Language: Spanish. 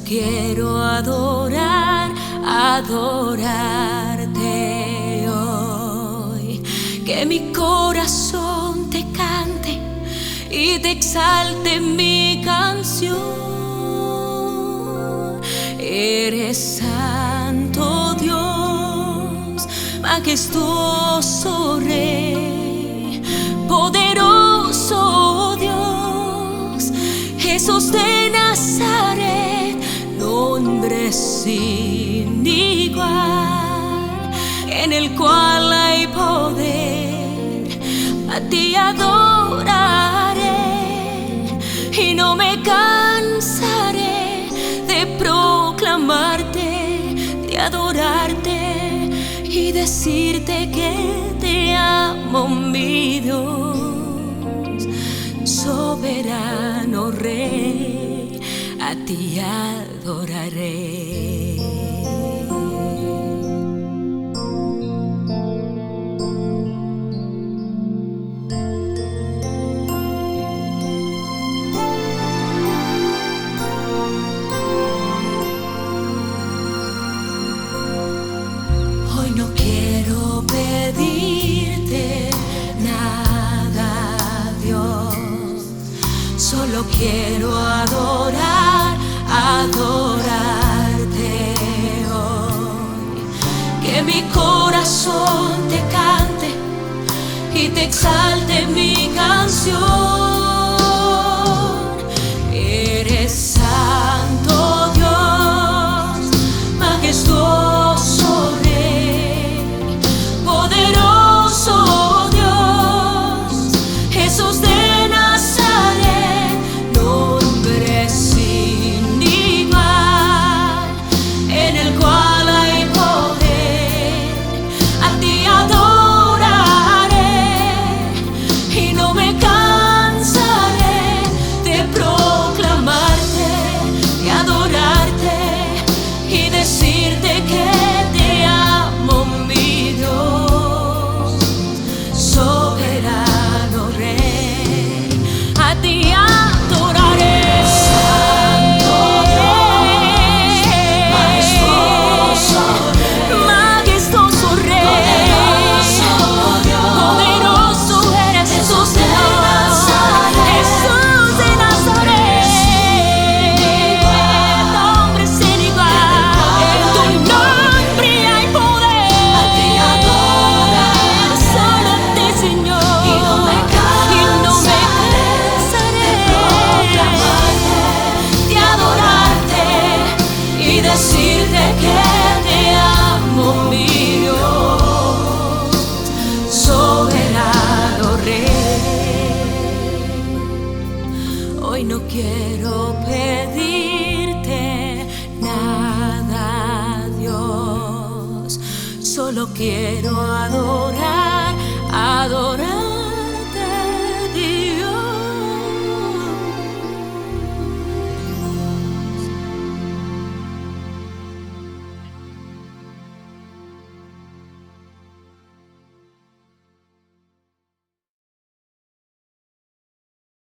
quiero adorar, adorarte hoy. Que mi corazón te cante y te exalte mi canción. Eres santo Dios, majestuoso Rey, poderoso Dios, Jesús de Nazaret, nombre sin igual, en el cual hay poder. A ti adoraré y no me cansaré de proclamarte, de adorarte y decirte que te amo, mi Dios, soberano Rey, a ti adoraré. Hoy no quiero pedirte nada, Dios, solo quiero adorar, adorarte hoy. Que mi corazón te cante y te exalte mi canción. Eres santo Dios, majestuoso Rey, poderoso Dios, Jesús de Nazaret, nombre sin igual, en el cual hay poder. A ti adoraré y no me cansaré de proclamarte, de adorarte y decirte que te amo, mi Dios, soberano Rey. A ti adoraré, santo Dios, majestuoso Rey, poderoso eres, Jesús de Nazaret, nombre sin igual, en tu nombre hay poder. A ti adorar, solo a ti, Señor, y no me cansaré de proclamarte, de adorarte y decirte que te amo, mi Dios, soberano Rey. Hoy no quiero pedirte nada, Dios, solo quiero adorar, adorarte